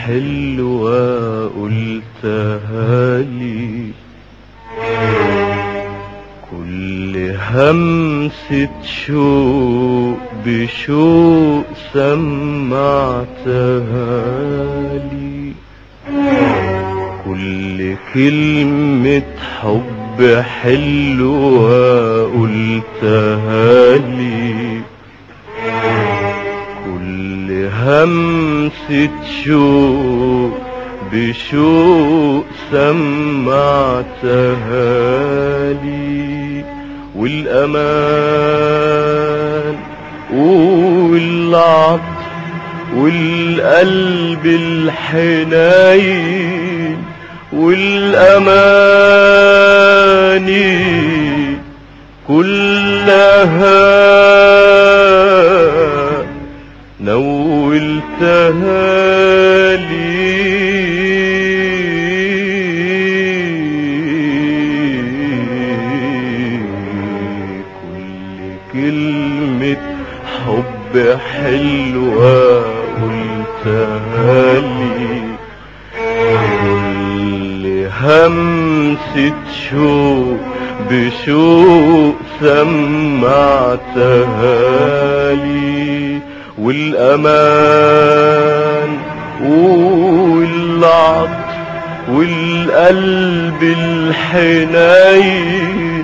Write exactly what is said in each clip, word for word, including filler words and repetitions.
حلوة قلتها لي، كل همسة شوق بشوق سمعتها لي، كل كلمة حب حلوة قلتها لي، كل همسة شوق بشوق سمعتها لي، والأمان والعطف والقلب الحنين والأماني كلها نولتها لي، كل كلمة حب حلوة قلتها لي، كل همسة شوق بشوق سمعتها لي، والأمان والعطف والقلب الحنين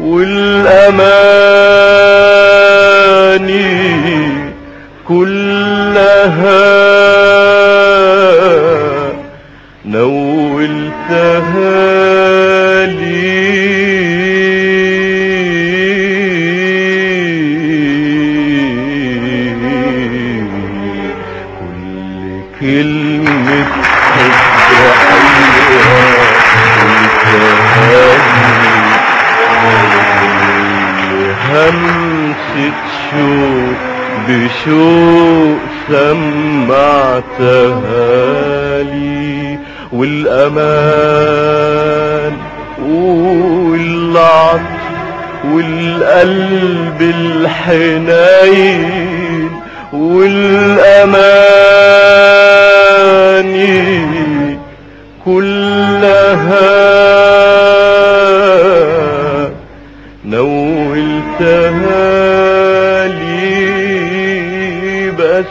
والأماني كلها نولتها لي، كل كلمة حب حلوة قلتها لي، همسة شوق بشوق سمعتها لي، والأمان والعطف والقلب الحنين والأماني كلها نولتها لي، بس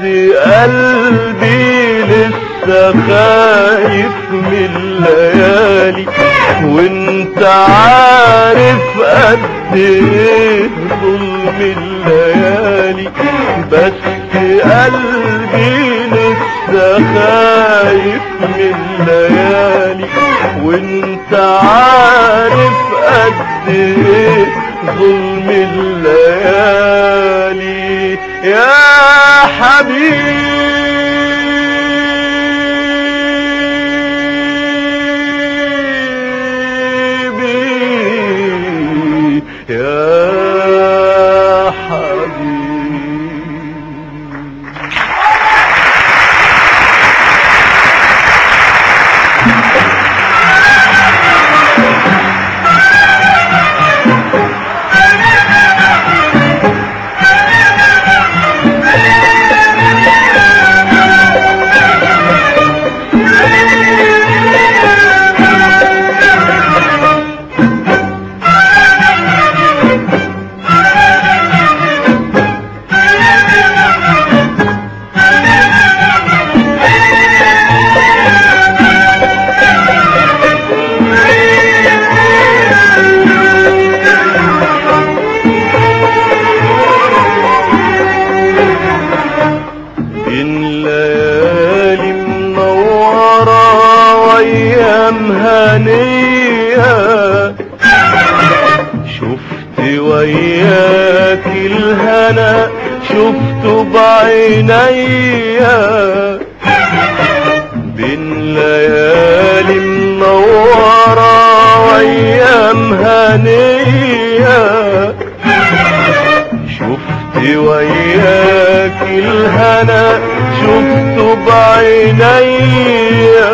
قلبي لسه خايف من الليالي، وانت عارف قد ايه ظلم الليالي، بس قلبي لسه خايف من الليالي، وانت عارف قد ايه ظلم الليالي يا حبيبي يا حبيبي. الليالي منورة وايام هنية، شفت وياك الهنا شفته بعينيا، بين ليالي منورة وايام هنية، شفت وياك الهنا شفته بعينيا،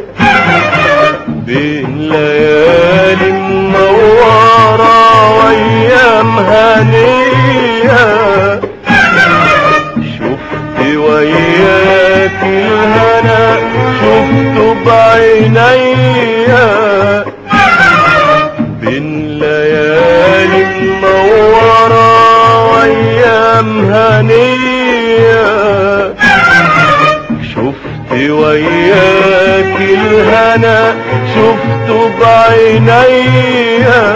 بين ليالي منورة وايام هنية، شفت وياك وياك الهنا شفته بعينيا،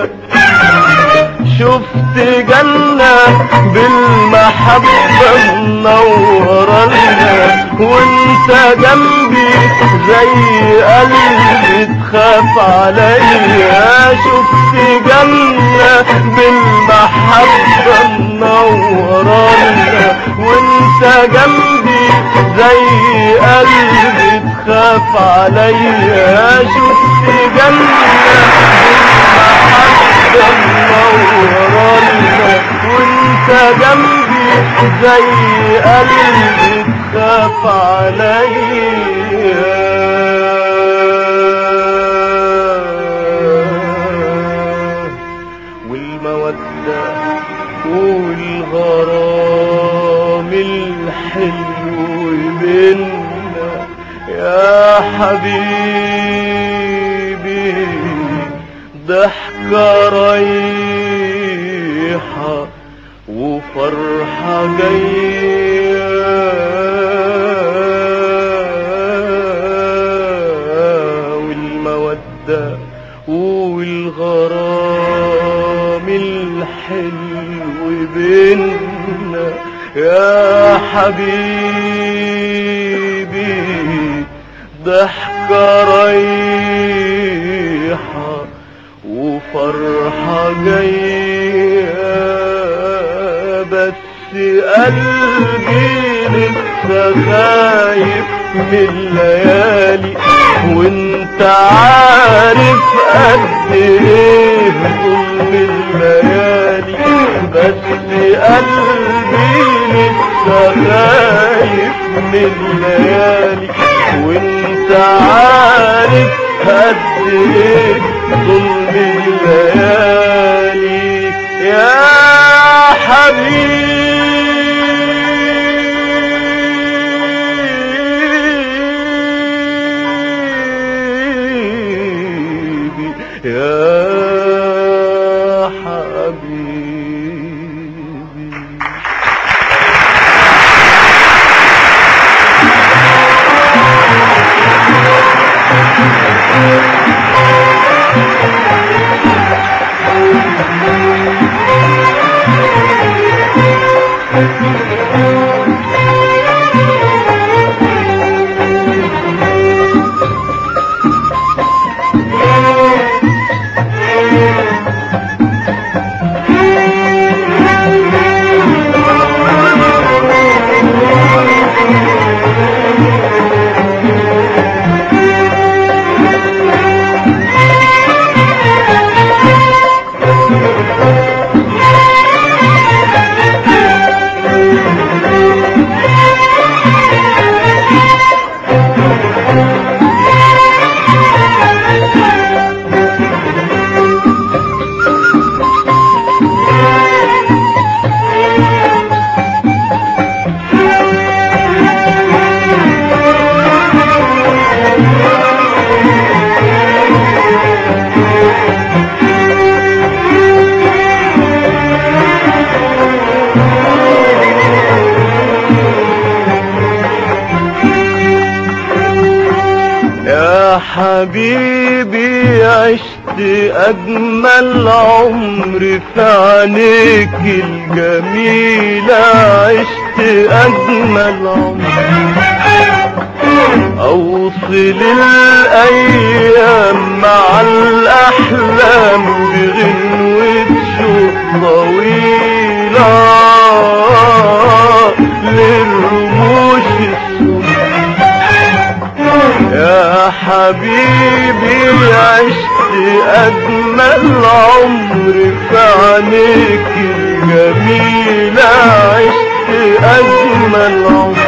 شفت جنة بالمحبة منورة لنا، وانت جنبي زي قلبي تخاف عليا. شفت جنة بالمحبة منورة لنا، وانت جنبي زي قلبي تخاف عليا. شفت جنة بالمحبة منورة لنا، وانت جنبي زي قلبي تخاف عليا. والمودة والغرام الحلو بينا يا حبيبي، ضحكة رايحة وفرحة جاية. والمودة والغرام الحلو بينا يا حبيبي، ضحكة رايحة وفرحة جاية. بس قلبي لسه خايف من الليالي، وانت عارف قد ايه ظلم الليالي. بس قلبي لسه خايف من الليالي، وانت عارف قد ايه ظلم الليالي يا حبيبي. يا حبيبي. يا حبيبي عشت أجمل عمر في عينيك الجميلة، عشت أجمل عمر. أوصل الأيام مع الأحلام بغنوة شوق طويلة للرموش السود. يا حبيبي عشت أجمل عمر في عينيك الجميلة، عشت أجمل عمر.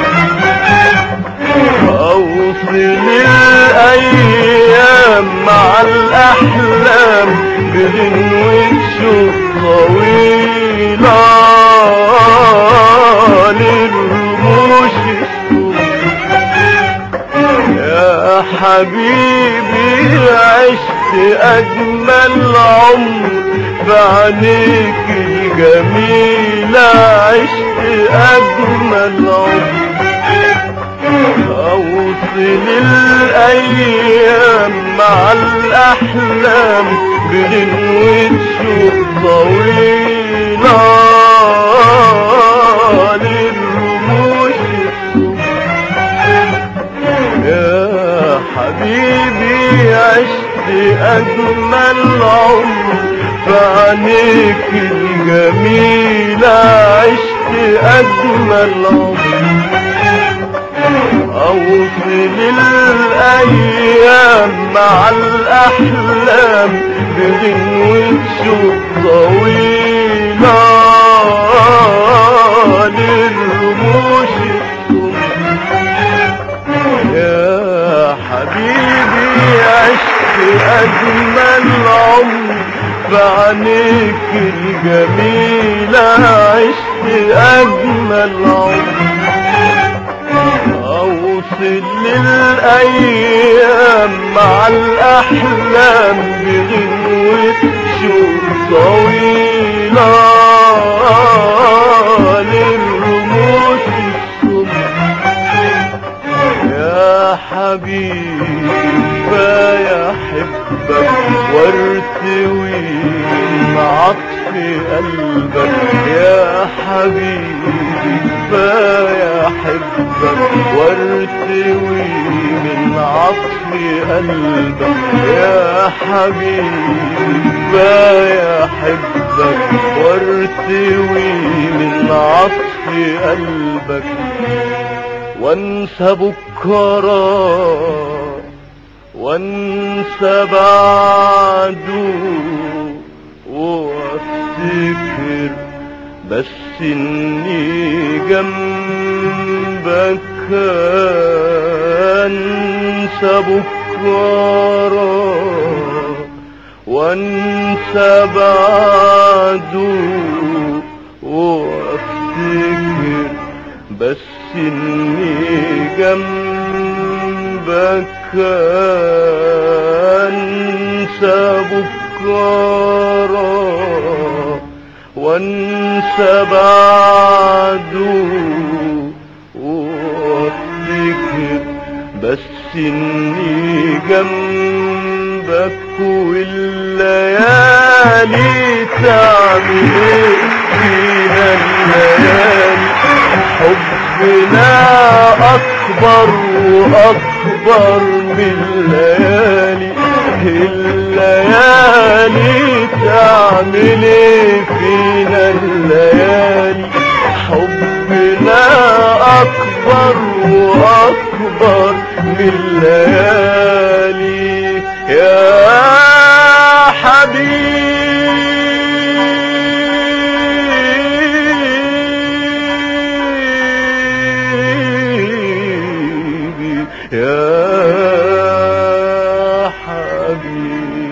أوصل الأيام مع الأحلام بغنوة شوق طويلة للرموش السود. يا حبيبي عشت أجمل عمر في عينيك الجميلة، عشت أجمل عمر. أوصل اوصل الايام مع الاحلام بغنوة شوق طويلة للرموش يا حبيبي عشت اجمل عمر بعينيك الجميلة عشت اجمل عمر اوصل الايام مع الاحلام بغنوة شوق طويلة للرموش يا حبيبي عشت اجمل عمر بعينيك الجميلة عشت اجمل عمر اوصل للايام مع الاحلام بغنوة شوق طويلة للرموش يا حبيبي كفاية احبك وارتوي من عطف قلبك يا حبيبي كفاية احبك وارتوي من عطف قلبك يا حبيبي كفاية احبك وارتوي من عطف قلبك وانسى بكرة وانسى بعده وافتكر بس اني جنبك انسى بكرة وانسى بعده وافتكر بس اني جنبك انسى بكرة وانسى بعده وافتكر بس اني جنبك والليالي تعمل ايه فينا الليالي حبنا أكبر وأكبر من الليالي الليالي تعمل ايه فينا الليالي حبنا أكبر وأكبر من الليالي يا حبيبي يا حبيبي